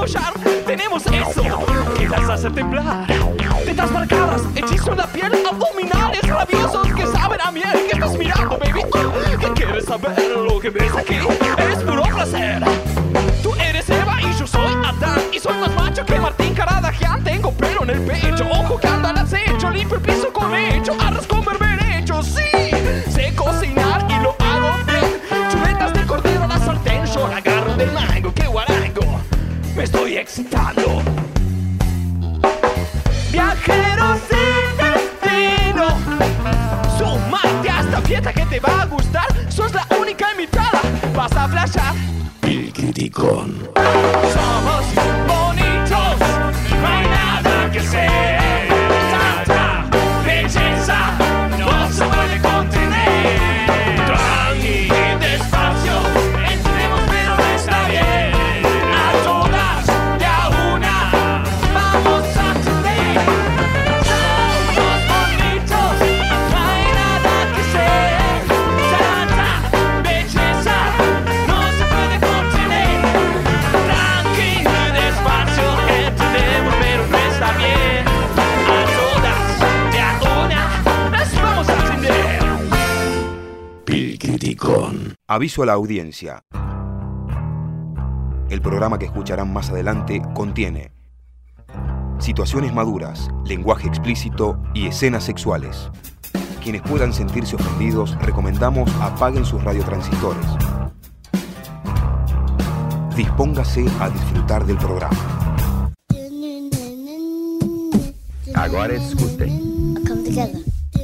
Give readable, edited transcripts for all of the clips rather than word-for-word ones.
apoyar. Tenemos eso que las hace temblar. Tetas marcadas, hechizo en la piel, abdominales rabiosos que saben a miel. ¿Qué estás mirando, baby? ¿Qué quieres saber? Lo que ves aquí es puro placer. Tú eres Eva y yo soy Adán. Y soy más macho que Martín Caradagian. Tengo pelo en el pecho, ojo que anda al acecho. Limpio el piso con lecho, arroz con berberecho. Sí, sé cocinar y lo hago bien. Chuletas de cordero a la sartén, yo la agarro del mango. ¡Qué guarango! Me estoy excitando. Viajeros sin destino, sumate a esta fiesta que te va a gustar. Sos la única invitada, vas a flashar. El Criticón. Somos bonitos, no hay nada que hacer. Tanta belleza no se puede contener. Tranqui, despacio, entremos pero no está bien. A todas de a una vamos a atender. Somos bonitos, no hay nada que hacer. Tanta belleza no se puede contener. Tranqui, despacio, entendemos pero no está bien. A todas de a una las vamos a atender. El Criticón. Aviso a la audiencia. El programa que escucharán más adelante contiene situaciones maduras, lenguaje explícito y escenas sexuales. Quienes puedan sentirse ofendidos, recomendamos apaguen sus radiotransistores. Dispóngase a disfrutar del programa. Agora escute. Come together.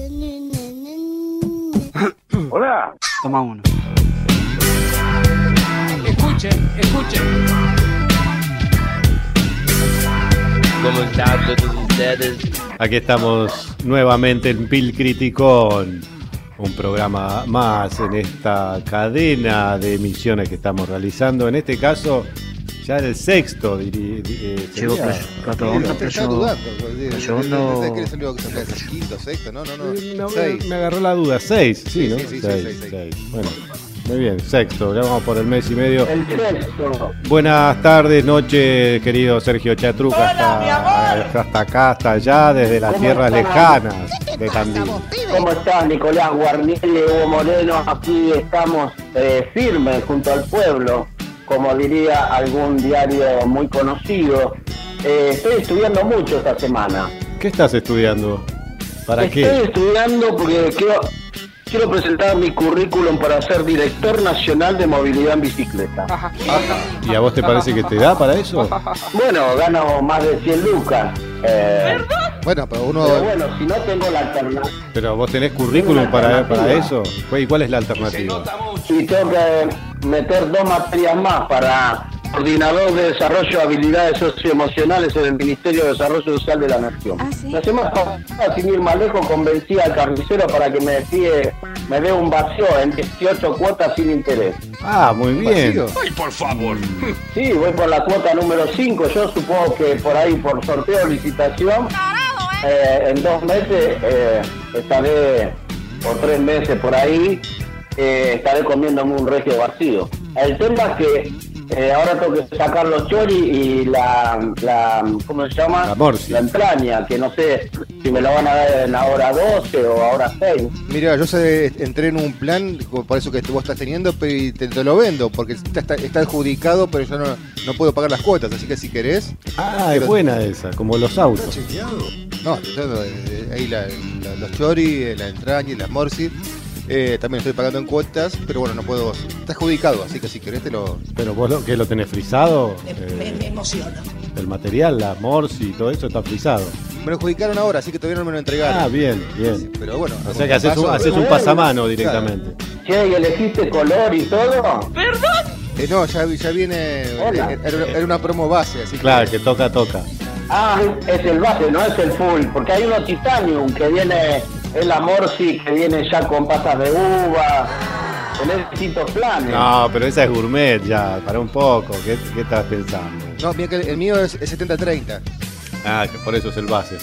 Hola. Toma uno. Escuchen, escuchen. ¿Cómo están todos ustedes? Aquí estamos nuevamente en Pil Criticón, un programa más en esta cadena de emisiones que estamos realizando. En este caso, ya el sexto, Llevo quinto, sexto, no. No, Seis. me agarró la duda. 6, sí, ¿no? Sí, Seis. Bueno, muy bien, sexto, ya vamos por el mes y medio. El sexto. Buenas tardes, noches, querido Sergio Chatruca. Hasta acá, hasta allá, desde las tierras lejanas de Tandil. ¿Cómo estás, Nicolás Guarnieri, Hugo Moreno? Aquí estamos firmes junto al pueblo, como diría algún diario muy conocido. Estoy estudiando mucho esta semana. ¿Qué estás estudiando? ¿Para Estoy qué? estudiando porque quiero presentar mi currículum para ser director nacional de movilidad en bicicleta. ¿Y a vos te parece que te da para eso? Bueno, gano más de 100 lucas. Bueno, pero uno. Pero bueno, si no tengo la alternativa. Pero vos tenés currículum para eso. ¿Y cuál es la alternativa? Y tengo que meter 2 materias más para coordinador de desarrollo de habilidades socioemocionales en el Ministerio de Desarrollo Social de la Nación. ¿Sí? La semana pasada, sin ir más lejos, convencí al carnicero para que me dé un vacío en 18 cuotas sin interés. Ah, muy bien. Ay, por favor. Sí, voy por la cuota número 5. Yo supongo que por ahí, por sorteo o licitación, en 2 meses estaré, o 3 meses por ahí, estaré comiéndome un regio vacío. El tema es que ahora tengo que sacar los choris y la ¿cómo se llama? La morsi. La entraña, que no sé si me la van a dar en la hora 12 o ahora 6. Mira, yo entré en un plan, por eso que vos estás teniendo, pero y te lo vendo, porque está adjudicado, pero yo no puedo pagar las cuotas, así que si querés. Ah, es buena esa, como los autos. No, ahí los choris, la entraña y las morsi. También estoy pagando en cuotas, pero bueno, no puedo. Está adjudicado, así que si querés te lo. Pero vos lo tenés frisado. Me emociona. El material, la morsi y todo eso está frisado. Me lo adjudicaron ahora, así que todavía no me lo entregaron. Ah, bien. Pero bueno. O sea que haces un pasamano directamente. Che, ¿y elegiste color y todo? No, ya viene. Hola. Era una promo base, así que. Claro, que toca. Ah, es el base, no es el full, porque hay uno Titanium que viene, es la Morsi que viene ya con pasas de uva, tenés distintos planes. No, pero esa es gourmet ya, para un poco. ¿Qué estás pensando? No, mira que el mío es 70-30. Ah, que por eso es el base.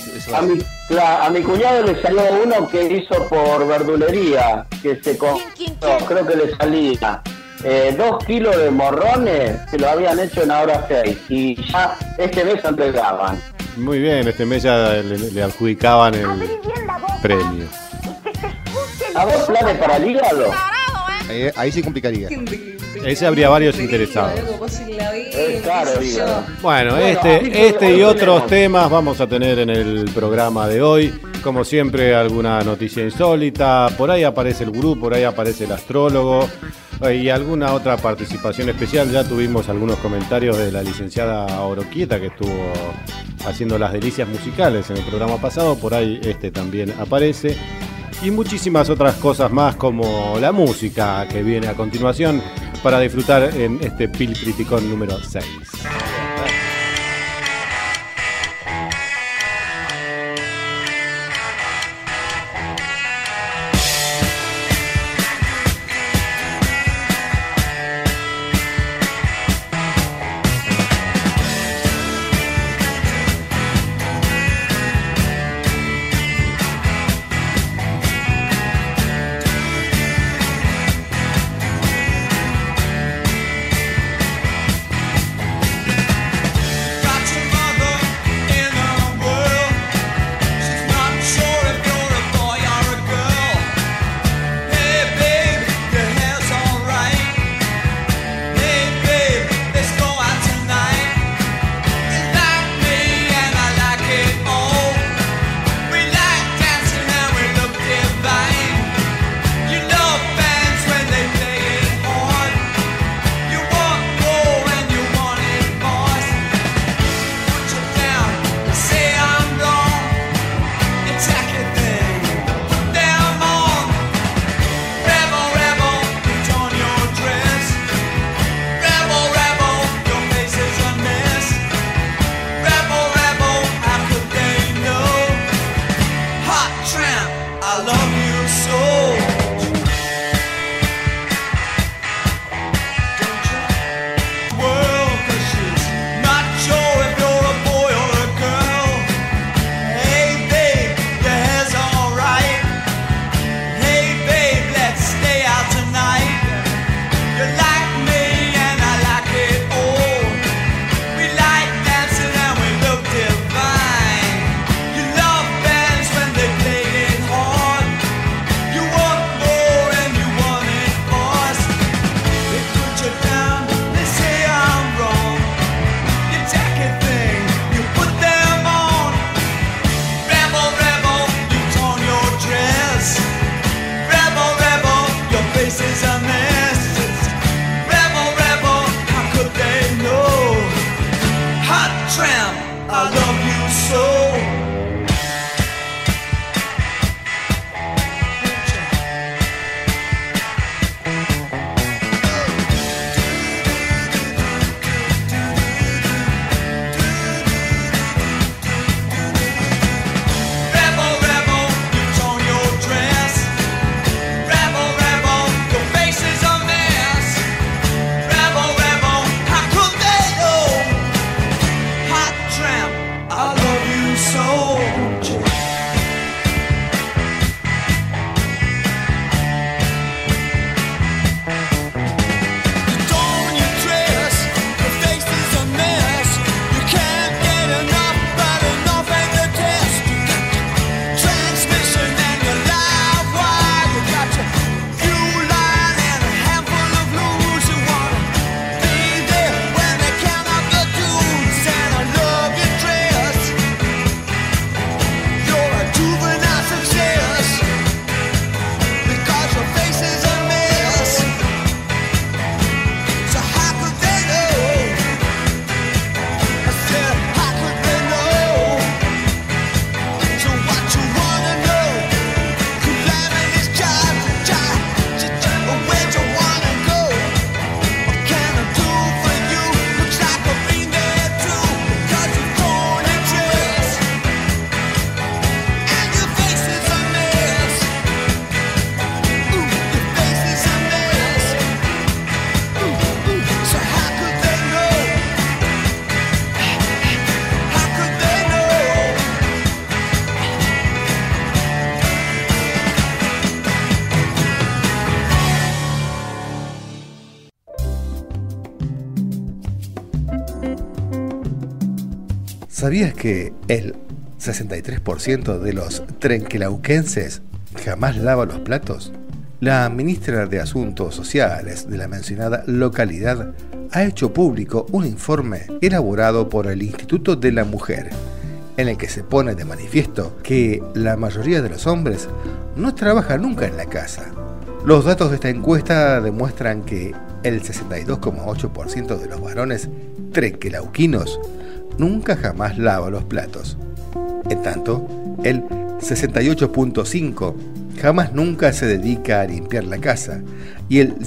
A mi cuñado le salió uno que hizo por verdulería, que creo que le salía 2 kilos de morrones que lo habían hecho en Ahora 6 y ya este mes entregaban. Muy bien, este mes ya le adjudicaban el premio. ¿A vos planes para el hígado? Ahí sí complicaría. Ese habría varios interesados. Claro, hígado. Bueno, este y otros temas vamos a tener en el programa de hoy. Como siempre, alguna noticia insólita. Por ahí aparece el gurú, por ahí aparece el astrólogo. Y alguna otra participación especial. Ya tuvimos algunos comentarios de la licenciada Oroquieta, que estuvo haciendo las delicias musicales en el programa pasado. Por ahí también aparece. Y muchísimas otras cosas más, como la música que viene a continuación para disfrutar en este Pil Criticón número 6. ¿Sabías que el 63% de los trenquelauquenses jamás lava los platos? La ministra de Asuntos Sociales de la mencionada localidad ha hecho público un informe elaborado por el Instituto de la Mujer, en el que se pone de manifiesto que la mayoría de los hombres no trabajan nunca en la casa. Los datos de esta encuesta demuestran que el 62,8% de los varones trenquelauquinos nunca jamás lava los platos. En tanto, el 68,5% jamás nunca se dedica a limpiar la casa y el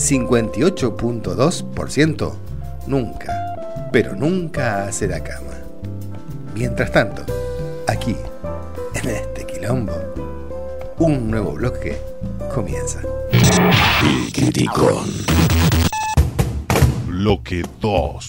58,2% nunca, pero nunca hace la cama. Mientras tanto, aquí, en este quilombo, un nuevo bloque comienza. Pilquiticón. Bloque 2.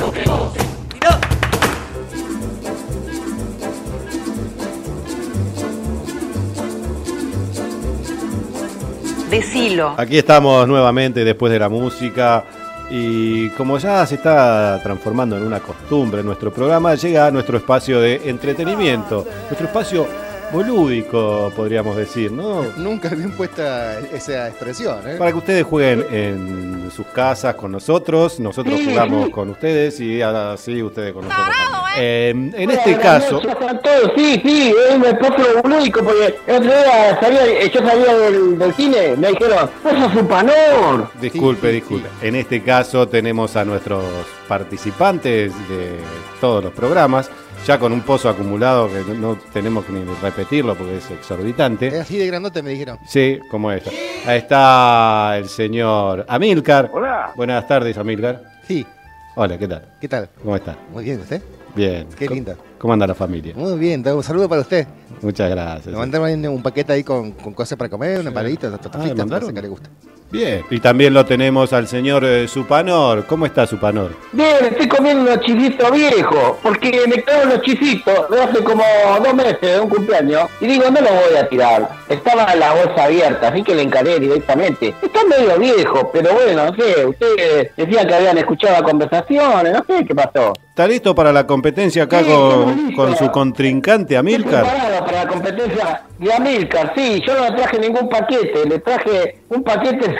Decilo. Aquí estamos nuevamente después de la música y como ya se está transformando en una costumbre en nuestro programa, llega nuestro espacio de entretenimiento, nuestro espacio lúdico, podríamos decir, ¿no? Nunca bien puesta esa expresión, ¿eh? Para que ustedes jueguen en sus casas con nosotros jugamos con ustedes y así ustedes con nosotros. En este caso... Sí, es un espacio lúdico porque el otro día yo salía del cine, me dijeron, ¡eso es un panor! Disculpe. En este caso tenemos a nuestros participantes de todos los programas, ya con un pozo acumulado que no tenemos que ni repetirlo porque es exorbitante. Es así de grandote, me dijeron. Sí, como esto. Ahí está el señor Amílcar. Hola. Buenas tardes, Amílcar. Sí. Hola, ¿qué tal? ¿Qué tal? ¿Cómo está? Muy bien, ¿usted? Bien. Qué lindo. ¿Cómo anda la familia? Muy bien, un saludo para usted. Muchas gracias. Me mandaron un paquete ahí con cosas para comer, una paladita, tortitas, ¿mandaron? que le gusta. Bien. Y también lo tenemos al señor Supanor. ¿Cómo está Supanor? Bien, estoy comiendo unos chisitos viejos, porque me quedaron unos chisitos de hace como 2 meses de un cumpleaños, y digo, no los voy a tirar. Estaba la bolsa abierta, así que le encaré directamente. Está medio viejo, pero bueno, no sé, ustedes decían que habían escuchado conversaciones, no sé qué pasó. ¿Está listo para la competencia acá con su contrincante Amílcar? Estoy preparado para la competencia de Amílcar, sí, yo no le traje ningún paquete, le traje un paquete...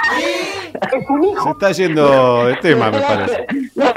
Se está yendo de tema, me parece. No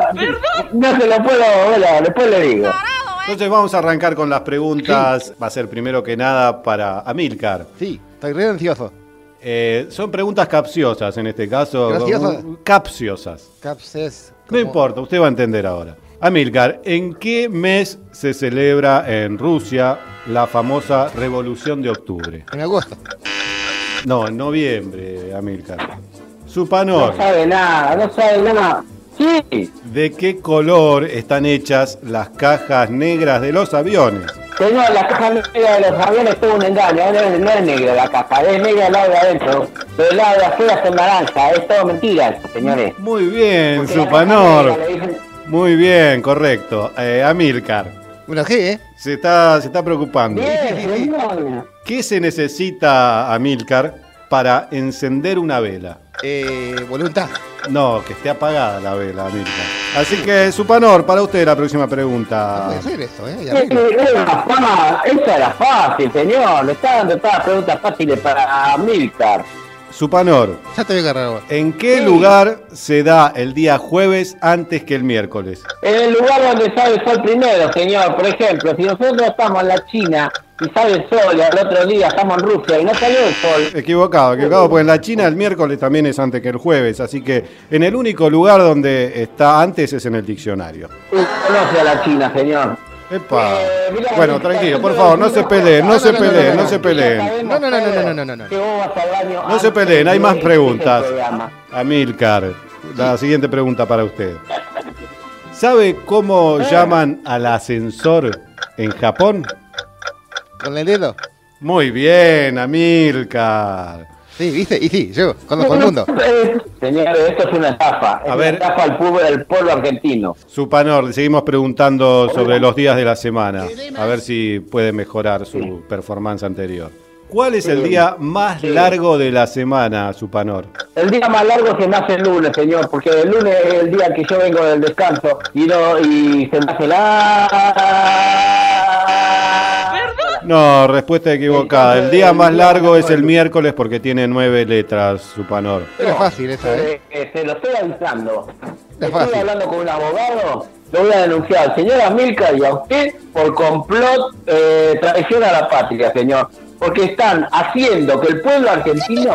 se lo puedo, bueno, después le digo. Entonces vamos a arrancar con las preguntas. Va a ser primero que nada para Amílcar. Sí, estoy re ansioso. Son preguntas capciosas en este caso. ¿Graciosas? Capciosas. Capses. No importa, usted va a entender ahora. Amílcar, ¿en qué mes se celebra en Rusia la famosa Revolución de Octubre? En agosto. No, en noviembre, Amílcar. Supanor. No sabe nada. Sí. ¿De qué color están hechas las cajas negras de los aviones? Señor, la caja negra de los aviones es todo un engaño, no es negra la caja, es negra el lado de adentro, pero el lado de afuera es naranja, es todo mentira, señores. Muy bien, Porque Supanor. Muy bien, correcto. Amílcar. Bueno, ¿qué, Se está preocupando. Bien, señor. ¿Qué se necesita, Amílcar, para encender una vela? Voluntad. No, que esté apagada la vela, Amílcar. Así que, Supanor, para usted la próxima pregunta. No puede ser esto, ¿eh? Esa era fácil, señor. Le está dando todas las preguntas fáciles para Amílcar. Supanor, Ya te voy a agarrar vos. ¿en qué lugar se da el día jueves antes que el miércoles? En el lugar donde sale el sol primero, señor. Por ejemplo, si nosotros estamos en la China y sale el sol y al otro día estamos en Rusia y no salió el sol. Equivocado, porque en la China el miércoles también es antes que el jueves, así que en el único lugar donde está antes es en el diccionario. Conoce a la China, señor. Epa. Mirá, Bueno, tranquilo, por favor, no se peleen. No se peleen. No, no. Que vos vas al baño No se antes peleen, hay de más que preguntas. empiece el programa. Amílcar, la siguiente pregunta para usted. ¿Sabe cómo llaman al ascensor en Japón? ¿Con el dedo? Muy bien, Amílcar. Sí, ¿viste? Y sí, yo conozco el mundo. Señores, esto es una estafa. Es una estafa al pueblo argentino. Supanor, le seguimos preguntando sobre los días de la semana. A ver si puede mejorar su performance anterior. ¿Cuál es el día más largo de la semana, Supanor? El día más largo se me hace el lunes, señor, porque el lunes es el día que yo vengo del descanso y se me hace No, respuesta equivocada. El día más largo es el miércoles porque tiene 9 letras, Supanor. Era fácil esa, Se lo estoy avisando. Es fácil. Estoy hablando con un abogado, lo voy a denunciar al señor Amílcar y a usted por complot, traición a la patria, señor. Porque están haciendo que el pueblo argentino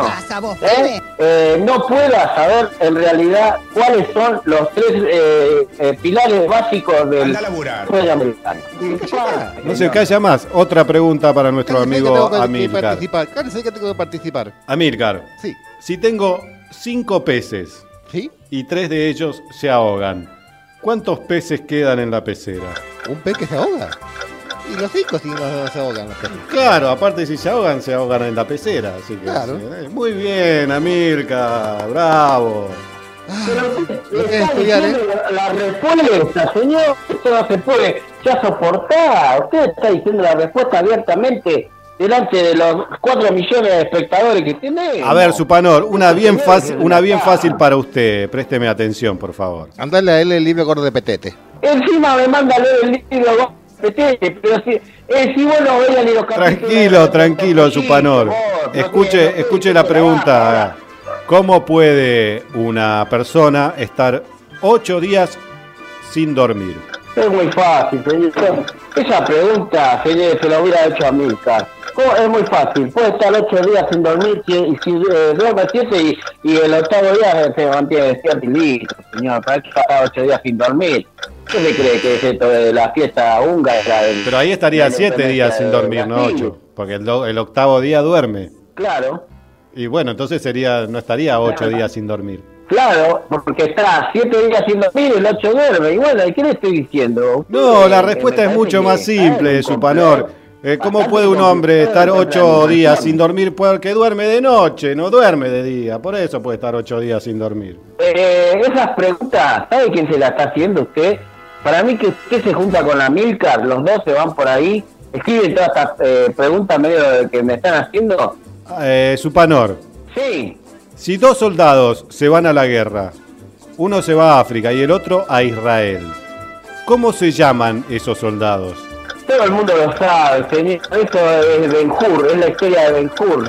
no pueda saber en realidad cuáles son los 3 pilares básicos del pueblo americano. No se calla más. Otra pregunta para nuestro amigo Amílcar. Claro, sé que tengo que participar. Amílcar, Sí. si tengo 5 peces ¿Sí? y 3 de ellos se ahogan, ¿cuántos peces quedan en la pecera? ¿Un pez que se ahoga? Y los 5 si no se ahogan los peces. Claro, aparte si se ahogan en la pecera. Así que, Claro. Muy bien, Amílcar, bravo. Lo que es estudiar, La respuesta, señor, esto no se puede ya soportar. Usted está diciendo la respuesta abiertamente delante de los 4 millones de espectadores que tiene. A ver, Supanor, una bien fácil para usted. Présteme atención, por favor. Andale a él el libro gordo de Petete. Encima me manda a leer el libro, pero si vos no veías ni los capítulos. Tranquilo, Supanor. Escuche la pregunta. ¿Cómo puede una persona estar 8 días sin dormir? Es muy fácil, señor. Esa pregunta, señor, se la hubiera hecho a Amílcar. Es muy fácil. Puede estar 8 días sin dormir y si duerme 7 y el 8º día se mantiene despierto y listo, señor. ¿Para qué estar 8 días sin dormir? ¿Qué se cree que es esto de la fiesta húngara? Pero ahí estaría 7 días sin dormir, no 8. Porque el 8º día duerme. Claro. Y bueno, entonces no estaría 8 días sin dormir. Claro, porque está 7 días sin dormir y el 8 duerme. Y bueno, ¿y qué le estoy diciendo? No, la respuesta es mucho más simple, Supanor. ¿Cómo puede un hombre estar 8 días sin dormir? Porque duerme de noche, no duerme de día. Por eso puede estar 8 días sin dormir. Esas preguntas, ¿sabe quién se las está haciendo usted? Para mí que usted se junta con Amílcar, los dos se van por ahí, escriben todas estas preguntas medio que me están haciendo. Supanor, Sí. si 2 soldados se van a la guerra, uno se va a África y el otro a Israel, ¿cómo se llaman esos soldados? Todo el mundo lo sabe, señor. Eso es Ben-Hur, es la historia de Ben-Hur.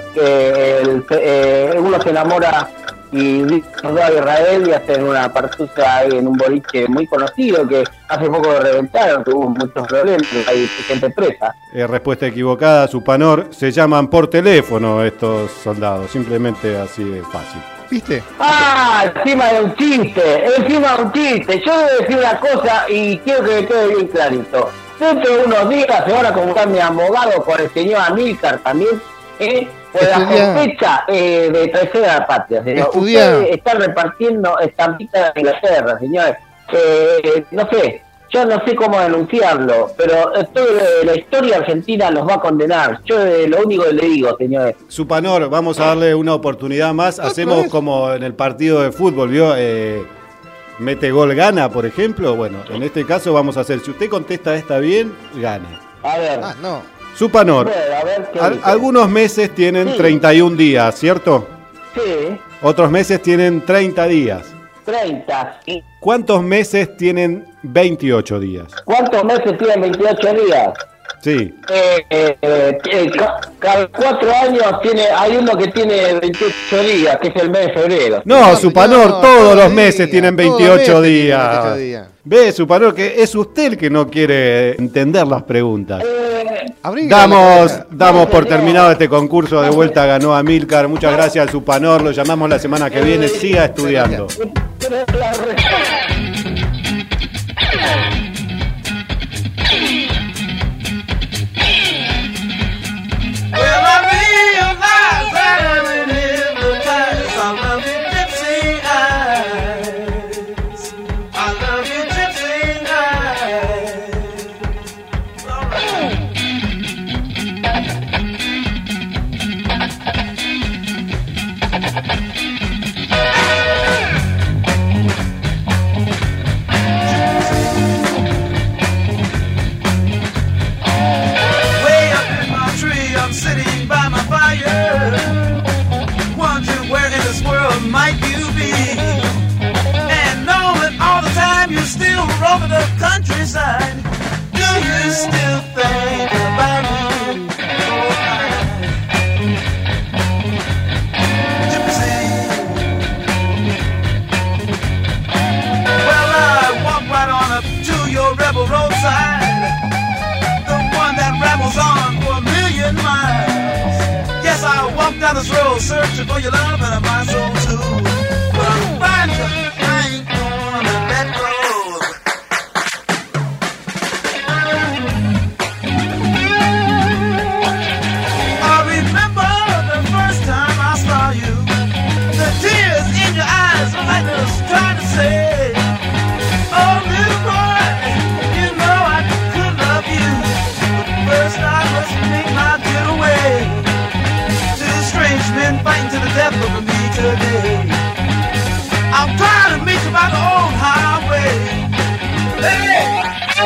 Uno se enamora y va a Israel y hacen una partusa ahí en un boliche muy conocido que hace poco lo reventaron, que hubo muchos problemas, hay gente presa. Respuesta equivocada, Supanor. Se llaman por teléfono estos soldados, simplemente así de fácil. ¿Viste? Ah, encima de un chiste. Yo debo decir una cosa y quiero que me quede bien clarito. Dentro de unos días se van a convocar mi abogado con el señor Amílcar también, por la sospecha de traición a la patria, señor. Ustedes están repartiendo estampitas de Inglaterra, señores. No sé, yo no sé cómo denunciarlo, pero toda la historia argentina los va a condenar. Yo lo único que le digo, señores. Supanor, vamos a darle una oportunidad más. Hacemos como en el partido de fútbol, ¿vio? Mete gol, gana, por ejemplo. Bueno, en este caso vamos a hacer, si usted contesta esta bien, gana. A ver. No. Supanor, A ver, algunos meses tienen 31 días, ¿cierto? Sí, Otros meses tienen 30 días. 30. ¿Y ¿Cuántos meses tienen 28 días? cuántos meses tienen 28 días? Sí. Cada 4 años hay uno que tiene 28 días, que es el mes de febrero. No, Supanor, no, todos los días, meses tienen todos los 28 meses tienen días. 28 días. Ve, Supanor, que es usted el que no quiere entender las preguntas. Abriga Damos por terminado este concurso. De vuelta ganó Amílcar. Muchas gracias, Supanor. Lo llamamos la semana que viene. Siga estudiando. down this road searching for your love and my soul too. But I'll find you, I ain't gonna let go. I remember the first time I saw you. The tears in your eyes were like I was trying to say, oh little boy, you know I could love you. But first I must make my getaway to the strange men fighting to the death of me today. I'm trying to meet you by the old highway. Hey!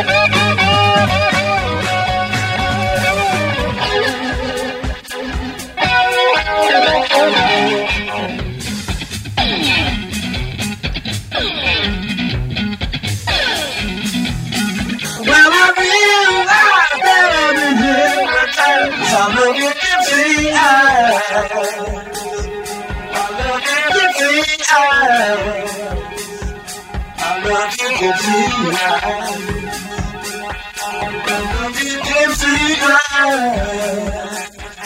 Well, I realize that I'm in hypnotized. I love your gypsy eyes. I love your gypsy eyes. I love your gypsy eyes. I love your gypsy eyes.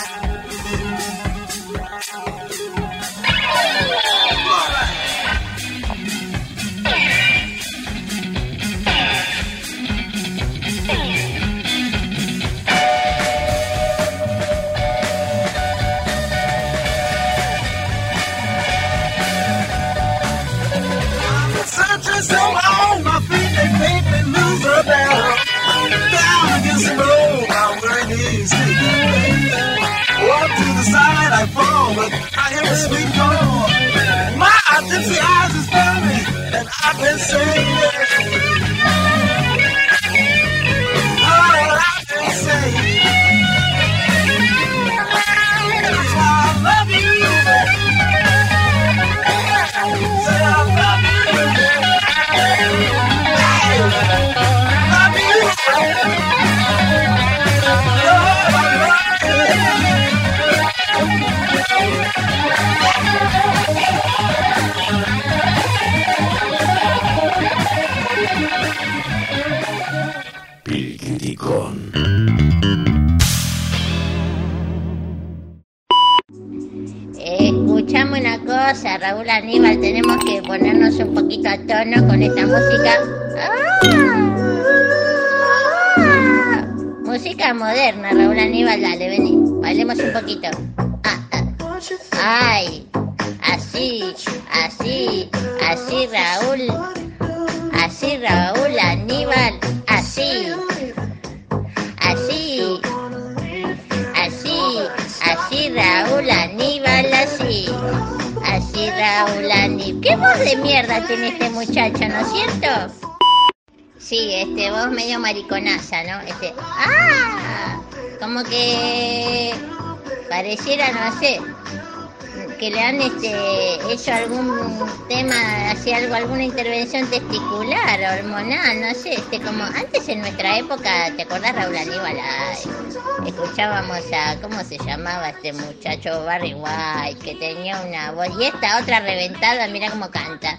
So on my feet, they make me lose a battle. Down against the road, my word is up to the side I fall, but I hear a sweet call. My gypsy eyes is burning, and I've been saying all I've been saying. That's why I love you. Say I love you. Pilcriticón. Escuchame una cosa, Raúl Aníbal, tenemos que ponernos un poquito a tono con esta música. Música moderna, Raúl Aníbal, dale, vení, bailemos un poquito. Ay, así, Raúl Aníbal, así, Raúl Aníbal, así, Raúl Aníbal. ¿Qué voz de mierda tiene este muchacho, no es cierto? Sí, voz medio mariconaza, ¿no? Como que pareciera, no sé, que le han hecho algún tema, alguna intervención testicular, hormonal, no sé, como antes en nuestra época, ¿te acordás, Raúl Aníbal? Escuchábamos a, ¿cómo se llamaba este muchacho? Barry White, que tenía una voz, y esta otra reventada, mira cómo canta.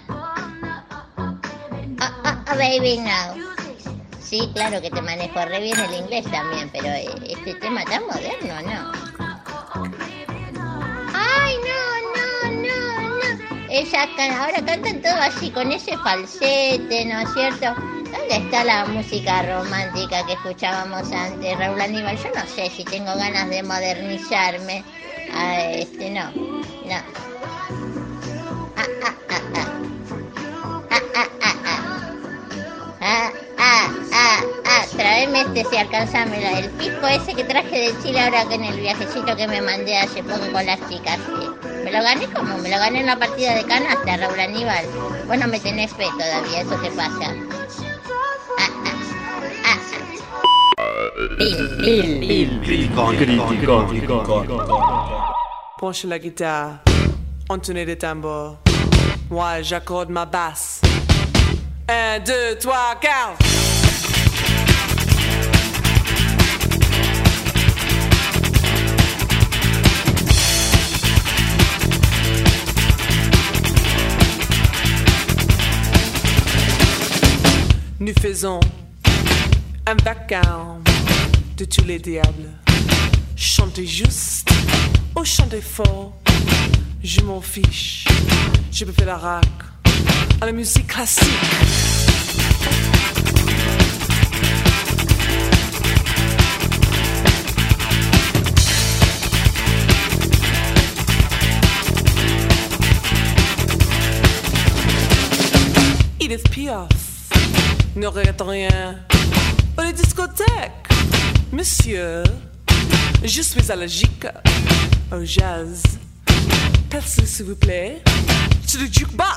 Baby, no. Sí, claro que te manejo re bien el inglés también, pero este tema tan moderno, ¿no? Ay, no. Ahora cantan todo así, con ese falsete, ¿no es cierto? ¿Dónde está la música romántica que escuchábamos antes, Raúl Aníbal? Yo no sé si tengo ganas de modernizarme. No. Traeme si alcanzame el pisco ese que traje de Chile ahora que en el viajecito que me mandé hace poco con las chicas. Me lo gané en la partida de canasta, Raúl Aníbal. Vos no me tenés fe todavía, eso te pasa. Penche la guitare, entonner des tambours. Moi j'accorde ma basse. 1, 2, 3, 4. Nous faisons un vacarme de tous les diables. Chantez juste ou chantez fort, je m'en fiche. Je peux faire la rac à la musique classique. Edith Piaf ne regrette rien pour les discothèques. Monsieur, je suis allergique au jazz. Passez s'il vous plaît to the jukebox.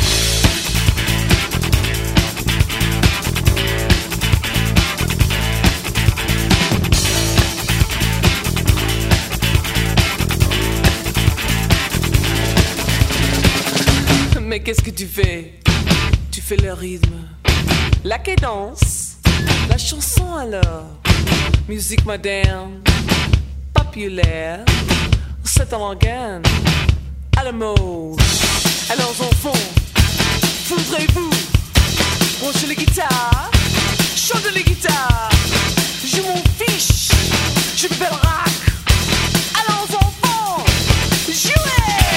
Mais qu'est-ce que tu fais? Tu fais le rythme, la cadence, la chanson alors. Musique moderne, populaire, c'est en organe, à la mode. Alors enfants, voudrez-vous brancher les guitares, chanter les guitares? Je m'en fiche, je fais le rock. Alors enfants, jouez!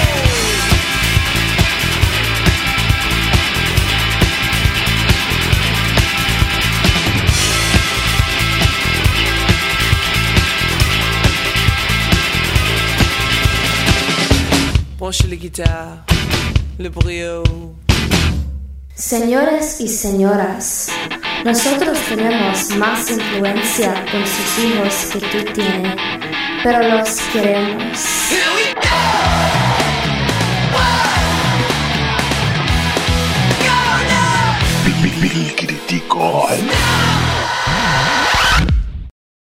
Branchez les guitares, le brio. Señores y señoras, nosotros tenemos más influencia con sus hijos que tú tienes, pero los queremos. Bill Criticón.